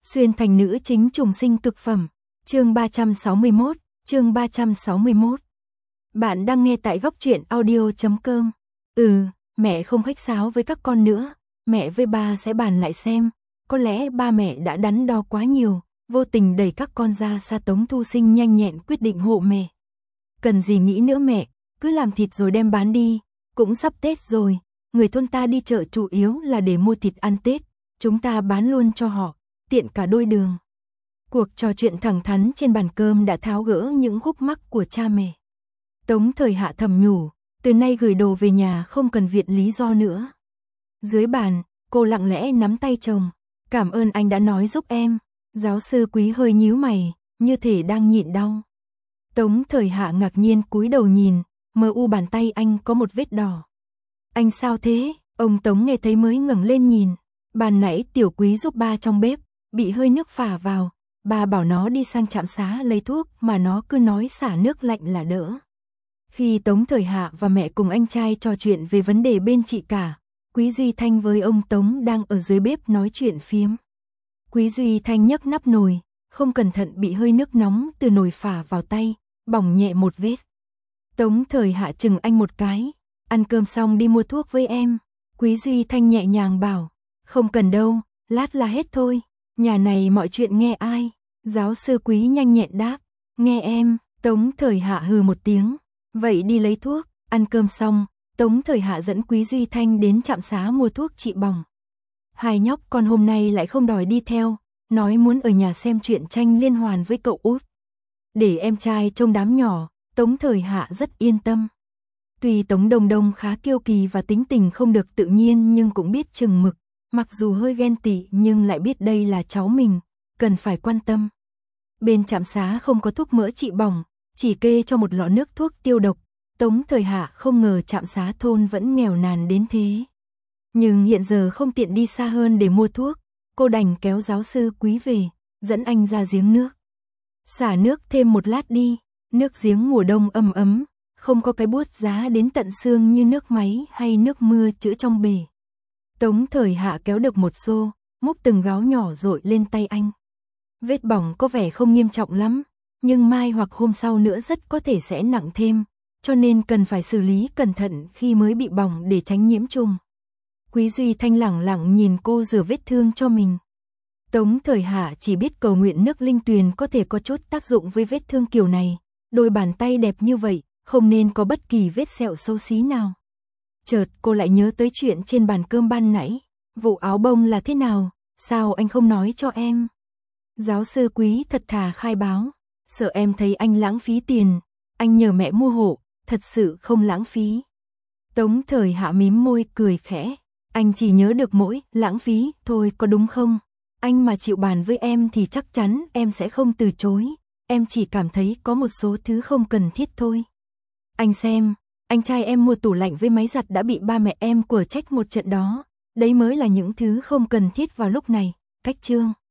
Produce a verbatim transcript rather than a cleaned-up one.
Xuyên thành nữ chính trùng sinh cực phẩm. Chương ba trăm sáu mươi mốt, chương ba trăm sáu mươi mốt. Bạn đang nghe tại góc truyện audio chấm com. Ừ, mẹ không khách sáo với các con nữa, mẹ với ba sẽ bàn lại xem, có lẽ ba mẹ đã đắn đo quá nhiều, vô tình đẩy các con ra xa. Tống Thu Sinh nhanh nhẹn quyết định hộ mẹ. Cần gì nghĩ nữa mẹ, cứ làm thịt rồi đem bán đi, cũng sắp Tết rồi, người thôn ta đi chợ chủ yếu là để mua thịt ăn Tết, chúng ta bán luôn cho họ, tiện cả đôi đường. Cuộc trò chuyện thẳng thắn trên bàn cơm đã tháo gỡ những khúc mắc của cha mẹ. Tống Thời Hạ thầm nhủ, từ nay gửi đồ về nhà không cần viện lý do nữa. Dưới bàn, cô lặng lẽ nắm tay chồng, cảm ơn anh đã nói giúp em. Giáo sư Quý hơi nhíu mày, như thể đang nhịn đau. Tống Thời Hạ ngạc nhiên cúi đầu nhìn, mờ u bàn tay anh có một vết đỏ. Anh sao thế? Ông Tống nghe thấy mới ngẩng lên nhìn. Ban nãy Tiểu Quý giúp ba trong bếp, bị hơi nước phả vào, ba bảo nó đi sang trạm xá lấy thuốc mà nó cứ nói xả nước lạnh là đỡ. Khi Tống Thời Hạ và mẹ cùng anh trai trò chuyện về vấn đề bên chị cả, Quý Duy Thanh với ông Tống đang ở dưới bếp nói chuyện phiếm. Quý Duy Thanh nhấc nắp nồi, không cẩn thận bị hơi nước nóng từ nồi phả vào tay, bỏng nhẹ một vết. Tống Thời Hạ chừng anh một cái, ăn cơm xong đi mua thuốc với em. Quý Duy Thanh nhẹ nhàng bảo, không cần đâu, lát là hết thôi, nhà này mọi chuyện nghe ai? Giáo sư Quý nhanh nhẹn đáp, nghe em. Tống Thời Hạ hừ một tiếng, vậy đi lấy thuốc. Ăn cơm xong, Tống Thời Hạ dẫn Quý Duy Thanh đến trạm xá mua thuốc trị bỏng. Hai nhóc con hôm nay lại không đòi đi theo, nói muốn ở nhà xem truyện tranh liên hoàn với cậu út. Để em trai trông đám nhỏ, Tống Thời Hạ rất yên tâm. Tuy Tống Đông Đông khá kiêu kỳ và tính tình không được tự nhiên nhưng cũng biết chừng mực, mặc dù hơi ghen tị nhưng lại biết đây là cháu mình, cần phải quan tâm. Bên trạm xá không có thuốc mỡ trị bỏng, chỉ kê cho một lọ nước thuốc tiêu độc. Tống Thời Hạ không ngờ trạm xá thôn vẫn nghèo nàn đến thế. Nhưng hiện giờ không tiện đi xa hơn để mua thuốc, cô đành kéo giáo sư Quý về, dẫn anh ra giếng nước. Xả nước thêm một lát đi, nước giếng mùa đông ấm ấm, không có cái buốt giá đến tận xương như nước máy hay nước mưa chữa trong bể. Tống Thời Hạ kéo được một xô, múc từng gáo nhỏ rội lên tay anh. Vết bỏng có vẻ không nghiêm trọng lắm, nhưng mai hoặc hôm sau nữa rất có thể sẽ nặng thêm, cho nên cần phải xử lý cẩn thận khi mới bị bỏng để tránh nhiễm trùng. Quý Duy Thanh lẳng lặng nhìn cô rửa vết thương cho mình. Tống Thời Hạ chỉ biết cầu nguyện nước linh tuyền có thể có chút tác dụng với vết thương kiểu này, đôi bàn tay đẹp như vậy, không nên có bất kỳ vết sẹo xấu xí nào. Chợt cô lại nhớ tới chuyện trên bàn cơm ban nãy, vụ áo bông là thế nào, sao anh không nói cho em? Giáo sư Quý thật thà khai báo, sợ em thấy anh lãng phí tiền, anh nhờ mẹ mua hộ, thật sự không lãng phí. Tống Thời Hạ mím môi cười khẽ, anh chỉ nhớ được mỗi lãng phí thôi có đúng không? Anh mà chịu bàn với em thì chắc chắn em sẽ không từ chối, em chỉ cảm thấy có một số thứ không cần thiết thôi. Anh xem, anh trai em mua tủ lạnh với máy giặt đã bị ba mẹ em quở trách một trận đó, đấy mới là những thứ không cần thiết vào lúc này. Cách chương